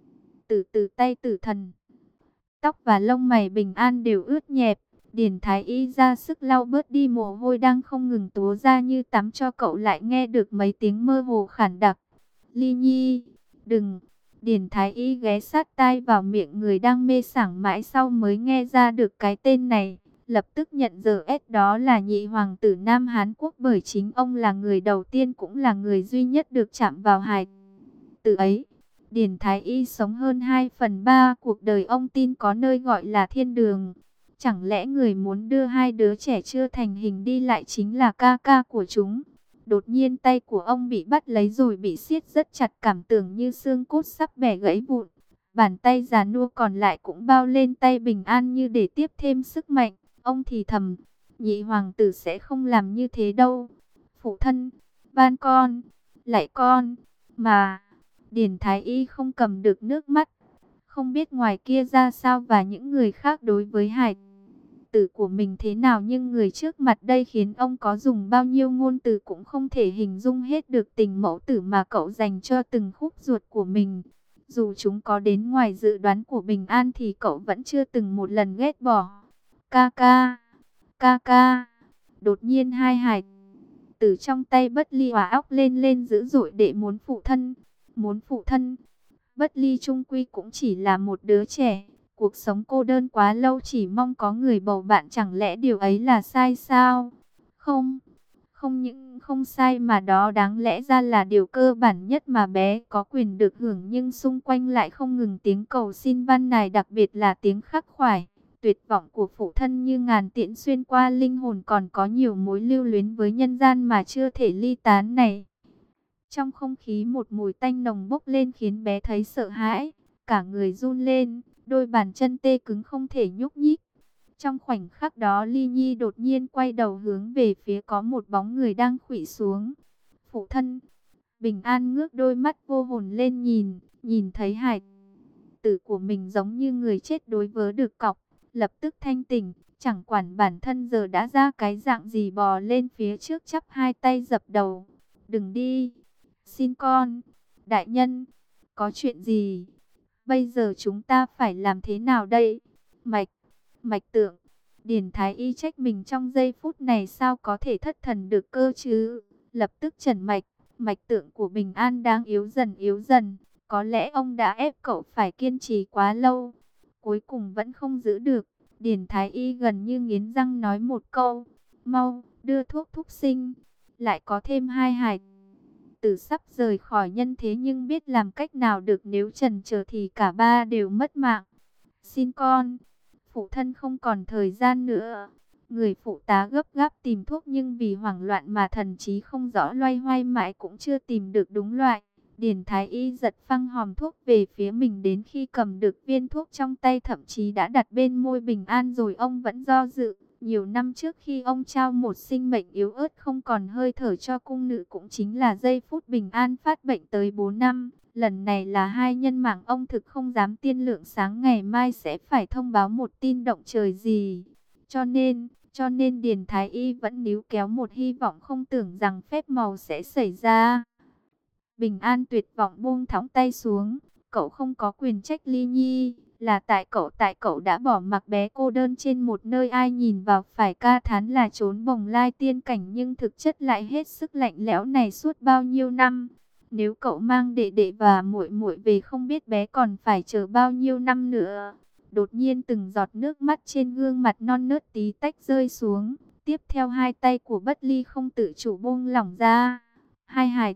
[SPEAKER 1] tử từ tay tử thần. Tóc và lông mày Bình An đều ướt nhẹp. Điền Thái Y ra sức lau bớt đi mồ hôi đang không ngừng túa ra như tắm cho cậu, lại nghe được mấy tiếng mơ hồ khản đặc. Ly Nhi, đừng. Điền Thái Y ghé sát tai vào miệng người đang mê sảng mãi sau mới nghe ra được cái tên này. Lập tức nhận giờ S đó là nhị hoàng tử Nam Hán Quốc, bởi chính ông là người đầu tiên cũng là người duy nhất được chạm vào hài tử ấy. Điền Thái Y sống hơn hai phần ba cuộc đời ông tin có nơi gọi là thiên đường. Chẳng lẽ người muốn đưa hai đứa trẻ chưa thành hình đi lại chính là ca ca của chúng? Đột nhiên tay của ông bị bắt lấy rồi bị siết rất chặt, cảm tưởng như xương cốt sắp bẻ gãy vụn. Bàn tay già nua còn lại cũng bao lên tay Bình An như để tiếp thêm sức mạnh. Ông thì thầm, nhị hoàng tử sẽ không làm như thế đâu. Phụ thân, van con, lạy con, mà... Điền Thái Y không cầm được nước mắt. Không biết ngoài kia ra sao và những người khác đối với hài tử của mình thế nào, nhưng người trước mặt đây khiến ông có dùng bao nhiêu ngôn từ cũng không thể hình dung hết được tình mẫu tử mà cậu dành cho từng khúc ruột của mình. Dù chúng có đến ngoài dự đoán của Bình An thì cậu vẫn chưa từng một lần ghét bỏ. Ca ca, ca ca. Đột nhiên hai hài tử trong tay Bất Ly òa óc lên lên dữ dội để muốn phụ thân. Muốn phụ thân. Bất Ly chung quy cũng chỉ là một đứa trẻ. Cuộc sống cô đơn quá lâu, chỉ mong có người bầu bạn, chẳng lẽ điều ấy là sai sao? Không, Không những không sai mà đó đáng lẽ ra là điều cơ bản nhất mà bé có quyền được hưởng, nhưng xung quanh lại không ngừng tiếng cầu xin van nài, đặc biệt là tiếng khắc khoải, tuyệt vọng của phụ thân như ngàn tiễn xuyên qua linh hồn, còn có nhiều mối lưu luyến với nhân gian mà chưa thể ly tán này. Trong không khí một mùi tanh nồng bốc lên khiến bé thấy sợ hãi, cả người run lên, đôi bàn chân tê cứng không thể nhúc nhích. Trong khoảnh khắc đó, Ly Nhi đột nhiên quay đầu hướng về phía có một bóng người đang khuỵu xuống. Phụ thân. Bình An ngước đôi mắt vô hồn lên nhìn, nhìn thấy hải tử của mình giống như người chết đối vớ được cọc, lập tức thanh tỉnh, chẳng quản bản thân giờ đã ra cái dạng gì, bò lên phía trước chắp hai tay dập đầu. Đừng đi, xin con. Đại nhân, có chuyện gì? Bây giờ chúng ta phải làm thế nào đây? Mạch, mạch tượng. Điền Thái Y trách mình trong giây phút này sao có thể thất thần được cơ chứ. Lập tức trần mạch, mạch tượng của Bình An đang yếu dần yếu dần. Có lẽ ông đã ép cậu phải kiên trì quá lâu. Cuối cùng vẫn không giữ được. Điền Thái Y gần như nghiến răng nói một câu. Mau, đưa thuốc thúc sinh. Lại có thêm hai hài tử sắp rời khỏi nhân thế, nhưng biết làm cách nào được, nếu chần chờ thì cả ba đều mất mạng. Xin con. Phụ thân không còn thời gian nữa. Người phụ tá gấp gáp tìm thuốc, nhưng vì hoảng loạn mà thần trí không rõ, loay hoay mãi cũng chưa tìm được đúng loại. Điền Thái Y giật phăng hòm thuốc về phía mình, đến khi cầm được viên thuốc trong tay thậm chí đã đặt bên môi Bình An rồi ông vẫn do dự. Nhiều năm trước khi ông trao một sinh mệnh yếu ớt không còn hơi thở cho cung nữ, cũng chính là giây phút Bình An phát bệnh tới bốn năm. Lần này là hai nhân mạng, ông thực không dám tiên lượng sáng ngày mai sẽ phải thông báo một tin động trời gì. Cho nên, cho nên Điền Thái Y vẫn níu kéo một hy vọng, không tưởng rằng phép màu sẽ xảy ra. Bình An tuyệt vọng buông thõng tay xuống. Cậu không có quyền trách Ly Nhi, là tại cậu, tại cậu đã bỏ mặc bé cô đơn trên một nơi ai nhìn vào phải ca thán là trốn bồng lai tiên cảnh, nhưng thực chất lại hết sức lạnh lẽo này suốt bao nhiêu năm. Nếu cậu mang đệ đệ và muội muội về, không biết bé còn phải chờ bao nhiêu năm nữa. Đột nhiên từng giọt nước mắt trên gương mặt non nớt tí tách rơi xuống. Tiếp theo hai tay của Bất Ly không tự chủ buông lỏng ra. Hai hài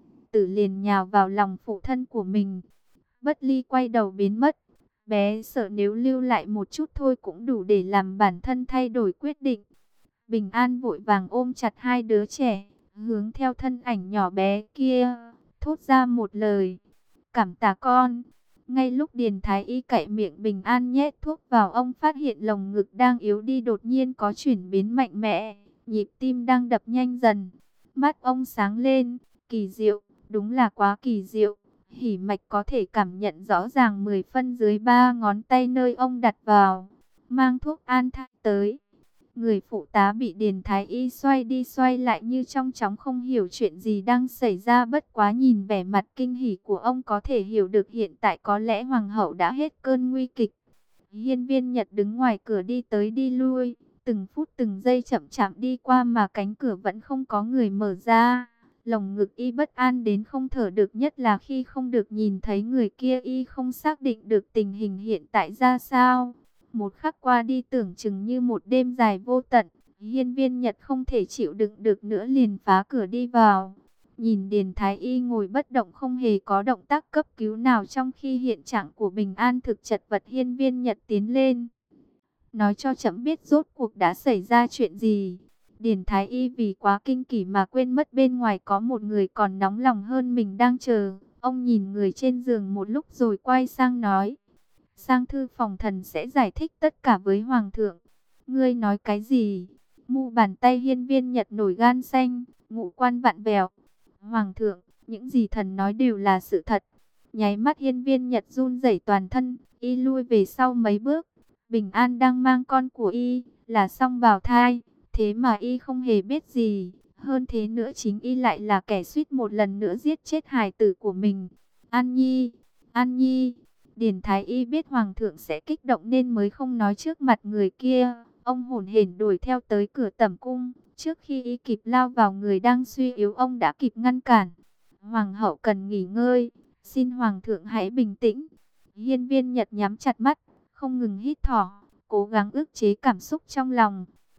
[SPEAKER 1] tử liền nhào vào lòng phụ thân của mình. Bất Ly quay đầu biến mất. Bé sợ nếu lưu lại một chút thôi cũng đủ để làm bản thân thay đổi quyết định. Bình An vội vàng ôm chặt hai đứa trẻ, hướng theo thân ảnh nhỏ bé kia, thốt ra một lời: cảm tạ con. Ngay lúc Điền Thái Y cạy miệng Bình An nhét thuốc vào, ông phát hiện lồng ngực đang yếu đi đột nhiên có chuyển biến mạnh mẽ, nhịp tim đang đập nhanh dần. Mắt ông sáng lên, kỳ diệu, đúng là quá kỳ diệu. Hỉ mạch có thể cảm nhận rõ ràng mười phân dưới ba ngón tay nơi ông đặt vào. Mang thuốc an thần tới. Người phụ tá bị Điền Thái Y xoay đi xoay lại như trong chóng, không hiểu chuyện gì đang xảy ra, bất quá nhìn vẻ mặt kinh hỉ của ông có thể hiểu được hiện tại có lẽ hoàng hậu đã hết cơn nguy kịch. Hiên Viên Nhật đứng ngoài cửa đi tới đi lui, từng phút từng giây chậm chạp đi qua mà cánh cửa vẫn không có người mở ra. Lồng ngực y bất an đến không thở được, nhất là khi không được nhìn thấy người kia, y không xác định được tình hình hiện tại ra sao. Một khắc qua đi tưởng chừng như một đêm dài vô tận. Hiên Viên Nhật không thể chịu đựng được nữa liền phá cửa đi vào. Nhìn Điền Thái Y ngồi bất động không hề có động tác cấp cứu nào, trong khi hiện trạng của Bình An thực chật vật, Hiên Viên Nhật tiến lên: nói cho trẫm biết rốt cuộc đã xảy ra chuyện gì. Điền Thái Y vì quá kinh kỳ mà quên mất bên ngoài có một người còn nóng lòng hơn mình đang chờ. Ông nhìn người trên giường một lúc rồi quay sang nói: sang thư phòng, thần sẽ giải thích tất cả với hoàng thượng. Ngươi nói cái gì? Mu bàn tay Hiên Viên Nhật nổi gan xanh, ngũ quan vặn vẹo. Hoàng thượng, những gì thần nói đều là sự thật. Nháy mắt Hiên Viên Nhật run rẩy toàn thân, y lui về sau mấy bước. Bình An đang mang con của y, là song bào thai, thế mà y không hề biết gì. Hơn thế nữa, chính y lại là kẻ suýt một lần nữa giết chết hài tử của mình. An Nhi, An Nhi. Điền Thái Y biết hoàng thượng sẽ kích động nên mới không nói trước mặt người kia. Ông hổn hển đuổi theo tới cửa tẩm cung. Trước khi y kịp lao vào người đang suy yếu, ông đã kịp ngăn cản. Hoàng hậu cần nghỉ ngơi, xin hoàng thượng hãy bình tĩnh. Hiên Viên Nhật nhắm chặt mắt, không ngừng hít thở, cố gắng ức chế cảm xúc trong lòng.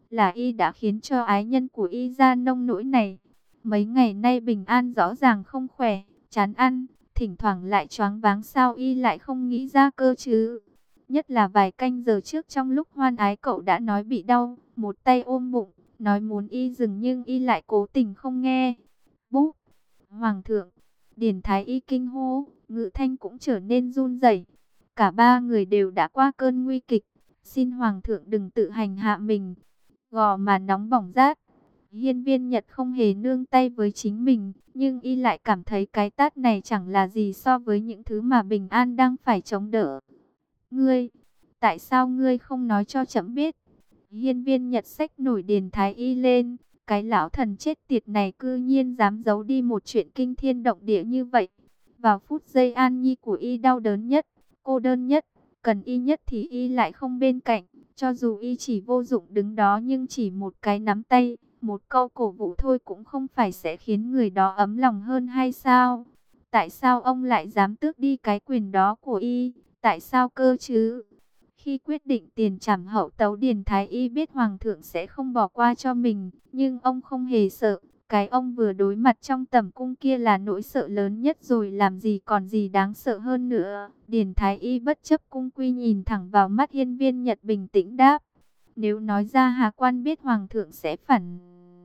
[SPEAKER 1] là y đã khiến cho ái nhân của y ra nông nỗi này. Mấy ngày nay Bình An rõ ràng không khỏe, chán ăn, thỉnh thoảng lại choáng váng, sao y lại không nghĩ ra cơ chứ? Nhất là vài canh giờ trước trong lúc hoan ái cậu đã nói bị đau, một tay ôm bụng, nói muốn y dừng nhưng y lại cố tình không nghe. Búp! Hoàng thượng! Điền Thái Y kinh hô, ngự thanh cũng trở nên run rẩy. Cả ba người đều đã qua cơn nguy kịch, xin Hoàng thượng đừng tự hành hạ mình. Gò mà nóng bỏng rát. Hiên Viên Nhật không hề nương tay với chính mình, nhưng y lại cảm thấy cái tát này chẳng là gì so với những thứ mà Bình An đang phải chống đỡ. Ngươi, tại sao ngươi không nói cho trẫm biết? Hiên Viên Nhật xách nổi Điền Thái Y lên, cái lão thần chết tiệt này cư nhiên dám giấu đi một chuyện kinh thiên động địa như vậy. Vào phút giây an nhi của y đau đớn nhất, cô đơn nhất, cần y nhất thì y lại không bên cạnh. Cho dù y chỉ vô dụng đứng đó nhưng chỉ một cái nắm tay, một câu cổ vũ thôi cũng không phải sẽ khiến người đó ấm lòng hơn hay sao? Tại sao ông lại dám tước đi cái quyền đó của y? Tại sao cơ chứ? Khi quyết định tiền trảm hậu tấu, Điền Thái Y biết Hoàng thượng sẽ không bỏ qua cho mình, nhưng ông không hề sợ. Cái ông vừa đối mặt trong tẩm cung kia là nỗi sợ lớn nhất rồi, làm gì còn gì đáng sợ hơn nữa. Điền Thái Y bất chấp cung quy nhìn thẳng vào mắt Hiên Viên Nhật, bình tĩnh đáp. Nếu nói ra Hà Quan biết Hoàng thượng sẽ phản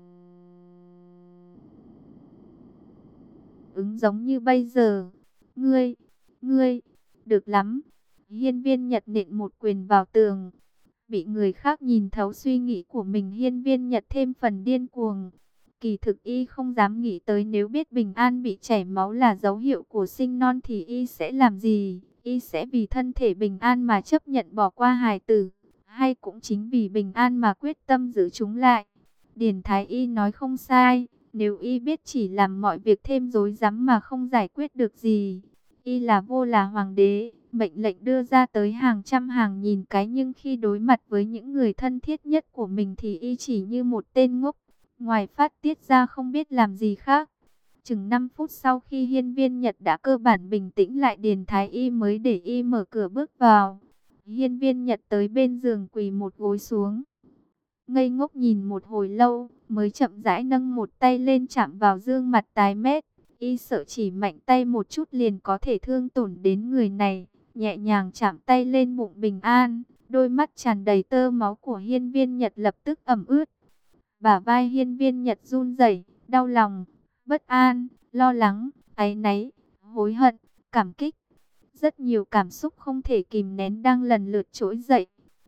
[SPEAKER 1] ứng giống như bây giờ. Ngươi, ngươi, được lắm. Hiên Viên Nhật nện một quyền vào tường. Bị người khác nhìn thấu suy nghĩ của mình, Hiên Viên Nhật thêm phần điên cuồng. Kỳ thực y không dám nghĩ tới nếu biết Bình An bị chảy máu là dấu hiệu của sinh non thì y sẽ làm gì. Y sẽ vì thân thể Bình An mà chấp nhận bỏ qua hài tử, hay cũng chính vì Bình An mà quyết tâm giữ chúng lại. Điền Thái Y nói không sai, nếu y biết chỉ làm mọi việc thêm rối rắm mà không giải quyết được gì. Y là vô là hoàng đế, mệnh lệnh đưa ra tới hàng trăm hàng nghìn cái, nhưng khi đối mặt với những người thân thiết nhất của mình thì y chỉ như một tên ngốc, ngoài phát tiết ra không biết làm gì khác. Chừng năm phút sau khi Hiên Viên Nhật đã cơ bản bình tĩnh lại, Điền Thái Y mới để y mở cửa bước vào. Hiên Viên Nhật tới bên giường quỳ một gối xuống, ngây ngốc nhìn một hồi lâu, mới chậm rãi nâng một tay lên chạm vào gương mặt tái mét. Y sợ chỉ mạnh tay một chút liền có thể thương tổn đến người này, nhẹ nhàng chạm tay lên bụng Bình An. Đôi mắt tràn đầy tơ máu của Hiên Viên Nhật lập tức ẩm ướt. Bả vai Hiên Viên Nhật run rẩy, đau lòng, bất an, lo lắng, áy náy, hối hận, cảm kích. Rất nhiều cảm xúc không thể kìm nén đang lần lượt trỗi dậy.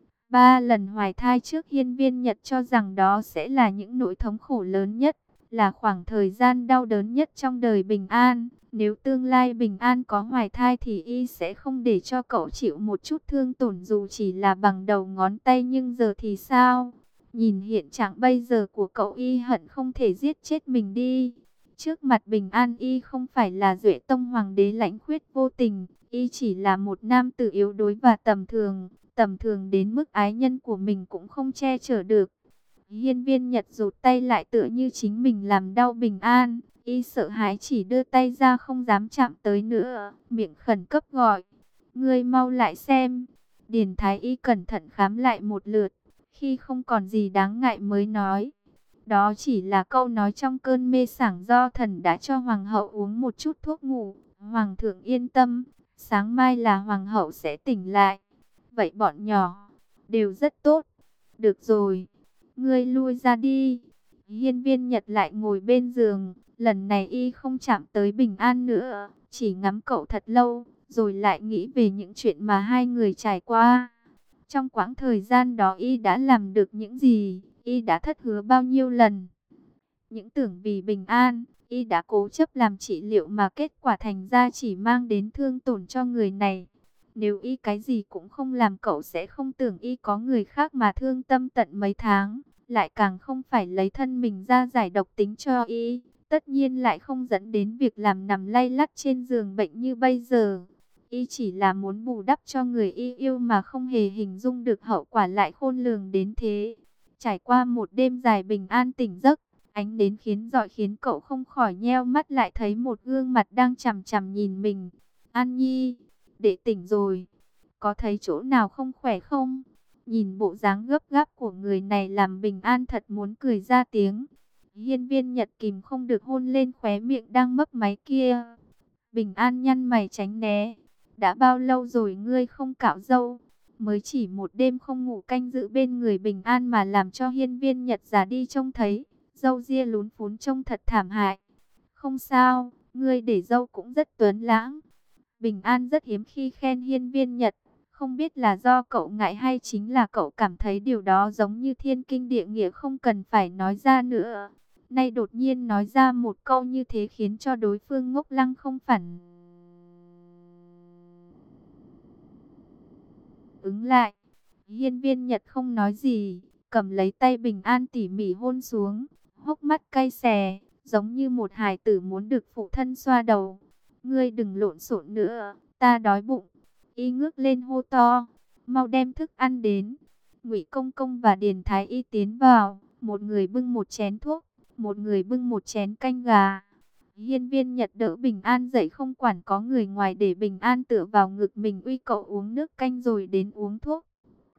[SPEAKER 1] Ba lần hoài thai trước, Hiên Viên Nhật cho rằng đó sẽ là những nỗi thống khổ lớn nhất, là khoảng thời gian đau đớn nhất trong đời Bình An. Nếu tương lai Bình An có hoài thai thì y sẽ không để cho cậu chịu một chút thương tổn dù chỉ là bằng đầu ngón tay. Nhưng giờ thì sao? Nhìn hiện trạng bây giờ của cậu, y hận không thể giết chết mình đi. Trước mặt Bình An, y không phải là Duệ Tông Hoàng đế lãnh khuyết vô tình, y chỉ là một nam tử yếu đuối và tầm thường, tầm thường đến mức ái nhân của mình cũng không che chở được. Hiên Viên Nhật rụt tay lại, tựa như chính mình làm đau Bình An, y sợ hãi chỉ đưa tay ra không dám chạm tới nữa, miệng khẩn cấp gọi, ngươi mau lại xem. Điền Thái Y cẩn thận khám lại một lượt, khi không còn gì đáng ngại mới nói, đó chỉ là câu nói trong cơn mê sảng do thần đã cho hoàng hậu uống một chút thuốc ngủ. Hoàng thượng yên tâm, sáng mai là hoàng hậu sẽ tỉnh lại. Vậy bọn nhỏ đều rất tốt. Được rồi, ngươi lui ra đi. Hiên Viên Nhật lại ngồi bên giường, lần này y không chạm tới Bình An nữa, chỉ ngắm cậu thật lâu, rồi lại nghĩ về những chuyện mà hai người trải qua. Trong quãng thời gian đó y đã làm được những gì, y đã thất hứa bao nhiêu lần. Những tưởng vì Bình An, y đã cố chấp làm trị liệu mà kết quả thành ra chỉ mang đến thương tổn cho người này. Nếu y cái gì cũng không làm, cậu sẽ không tưởng y có người khác mà thương tâm tận mấy tháng, lại càng không phải lấy thân mình ra giải độc tính cho y, tất nhiên lại không dẫn đến việc làm nằm lay lắt trên giường bệnh như bây giờ. Y chỉ là muốn bù đắp cho người y yêu mà không hề hình dung được hậu quả lại khôn lường đến thế. Trải qua một đêm dài Bình An tỉnh giấc, ánh đến khiến rọi khiến cậu không khỏi nheo mắt lại thấy một gương mặt đang chằm chằm nhìn mình. An Nhi, đệ tỉnh rồi, có thấy chỗ nào không khỏe không? Nhìn bộ dáng gấp gáp của người này làm Bình An thật muốn cười ra tiếng. Hiên Viên Nhật kìm không được hôn lên khóe miệng đang mấp máy kia. Bình An nhăn mày tránh né. Đã bao lâu rồi ngươi không cạo râu? Mới chỉ một đêm không ngủ canh giữ bên người Bình An mà làm cho Hiên Viên Nhật già đi trông thấy. Râu ria lún phún trông thật thảm hại. Không sao, ngươi để râu cũng rất tuấn lãng. Bình An rất hiếm khi khen Hiên Viên Nhật. Không biết là do cậu ngại hay chính là cậu cảm thấy điều đó giống như thiên kinh địa nghĩa không cần phải nói ra nữa. Nay đột nhiên nói ra một câu như thế khiến cho đối phương ngốc lăng không phản ứng lại. Hiên Viên Nhật không nói gì, cầm lấy tay Bình An tỉ mỉ hôn xuống, hốc mắt cay xè, giống như một hài tử muốn được phụ thân xoa đầu. Ngươi đừng lộn xộn nữa, ta đói bụng. Y ngước lên hô to, mau đem thức ăn đến. Ngụy Công Công và Điền Thái Y tiến vào, một người bưng một chén thuốc, một người bưng một chén canh gà. Hiên Viên Nhật đỡ Bình An dậy không quản có người ngoài để Bình An tựa vào ngực mình uy cậu uống nước canh rồi đến uống thuốc.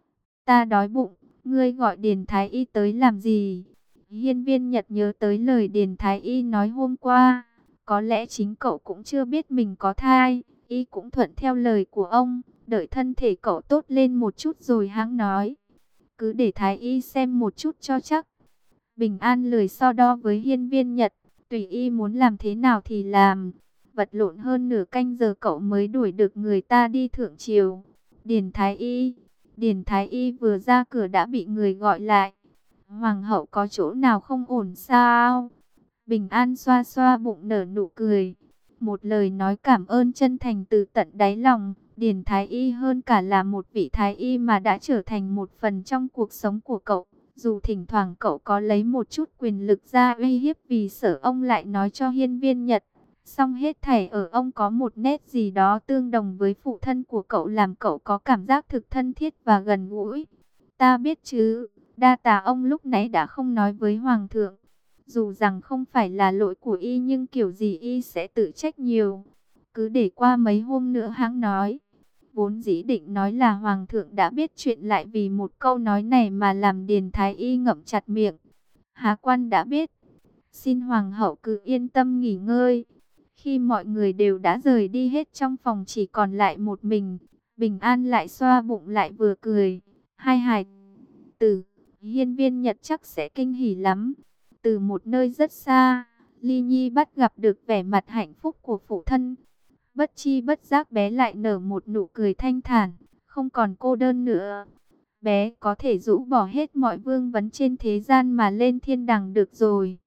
[SPEAKER 1] Ta đói bụng, ngươi gọi Điền Thái Y tới làm gì? Hiên Viên Nhật nhớ tới lời Điền Thái Y nói hôm qua. Có lẽ chính cậu cũng chưa biết mình có thai. Y cũng thuận theo lời của ông, đợi thân thể cậu tốt lên một chút rồi hãng nói. Cứ để Thái Y xem một chút cho chắc. Bình An lười so đo với Hiên Viên Nhật, tùy y muốn làm thế nào thì làm. Vật lộn hơn nửa canh giờ cậu mới đuổi được người ta đi thượng triều. Điền Thái Y, Điền Thái Y vừa ra cửa đã bị người gọi lại. Hoàng hậu có chỗ nào không ổn sao? Bình An xoa xoa bụng nở nụ cười. Một lời nói cảm ơn chân thành từ tận đáy lòng. Điền Thái Y hơn cả là một vị Thái Y mà đã trở thành một phần trong cuộc sống của cậu. Dù thỉnh thoảng cậu có lấy một chút quyền lực ra uy hiếp vì sợ ông lại nói cho Hiên Viên Nhật. Song hết thảy ở ông có một nét gì đó tương đồng với phụ thân của cậu làm cậu có cảm giác thực thân thiết và gần gũi. Ta biết chứ, đa tà ông lúc nãy đã không nói với Hoàng thượng. Dù rằng không phải là lỗi của y nhưng kiểu gì y sẽ tự trách nhiều. Cứ để qua mấy hôm nữa hãng nói. Vốn dĩ định nói là Hoàng thượng đã biết chuyện lại vì một câu nói này mà làm Điền Thái Y ngậm chặt miệng. Há quan đã biết. Xin Hoàng hậu cứ yên tâm nghỉ ngơi. Khi mọi người đều đã rời đi hết trong phòng chỉ còn lại một mình. Bình An lại xoa bụng lại vừa cười. Hai hài tử, Hiên Viên Nhật chắc sẽ kinh hỉ lắm. Từ một nơi rất xa, Ly Nhi bắt gặp được vẻ mặt hạnh phúc của phụ thân. Bất chi bất giác bé lại nở một nụ cười thanh thản, không còn cô đơn nữa. Bé có thể rũ bỏ hết mọi vương vấn trên thế gian mà lên thiên đàng được rồi.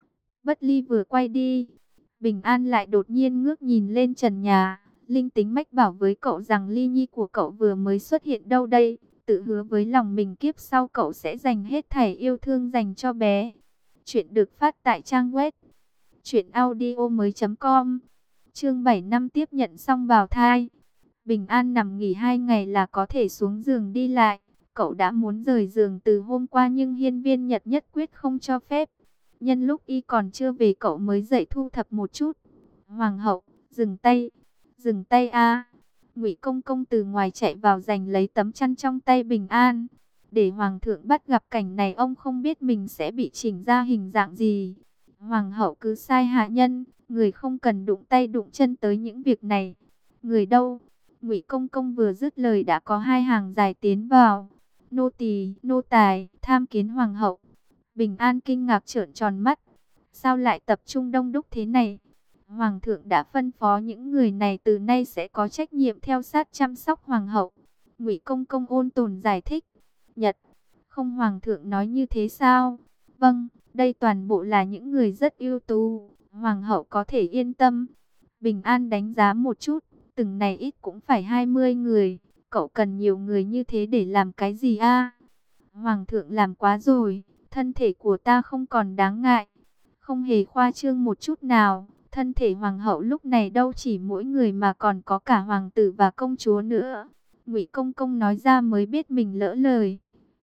[SPEAKER 1] Bất Ly vừa quay đi, Bình An lại đột nhiên ngước nhìn lên trần nhà. Linh tính mách bảo với cậu rằng Ly Nhi của cậu vừa mới xuất hiện đâu đây. Tự hứa với lòng mình kiếp sau cậu sẽ dành hết thảy yêu thương dành cho bé. Chuyện được phát tại trang web truyện audio mới chấm com. Chương bảy năm tiếp nhận xong bào thai. Bình An nằm nghỉ hai ngày là có thể xuống giường đi lại. Cậu đã muốn rời giường từ hôm qua nhưng Hiên Viên Nhật nhất quyết không cho phép. Nhân lúc y còn chưa về cậu mới dậy thu thập một chút. Hoàng hậu, dừng tay, dừng tay a. Ngụy Công Công từ ngoài chạy vào giành lấy tấm chăn trong tay Bình An. Để Hoàng thượng bắt gặp cảnh này ông không biết mình sẽ bị chỉnh ra hình dạng gì. Hoàng hậu cứ sai hạ nhân, người không cần đụng tay đụng chân tới những việc này. Người đâu? Ngụy Công Công vừa dứt lời đã có hai hàng dài tiến vào. Nô tỳ, nô tài, tham kiến Hoàng hậu. Bình An kinh ngạc trợn tròn mắt. Sao lại tập trung đông đúc thế này? Hoàng thượng đã phân phó những người này từ nay sẽ có trách nhiệm theo sát chăm sóc Hoàng hậu. Ngụy Công Công ôn tồn giải thích. Nhật, không Hoàng thượng nói như thế sao? Vâng, đây toàn bộ là những người rất ưu tú. Hoàng hậu có thể yên tâm. Bình An đánh giá một chút. Từng này ít cũng phải hai mươi người. Cậu cần nhiều người như thế để làm cái gì a? Hoàng thượng làm quá rồi. Thân thể của ta không còn đáng ngại. Không hề khoa trương một chút nào. Thân thể hoàng hậu lúc này đâu chỉ mỗi người mà còn có cả hoàng tử và công chúa nữa. Ngụy Công Công nói ra mới biết mình lỡ lời.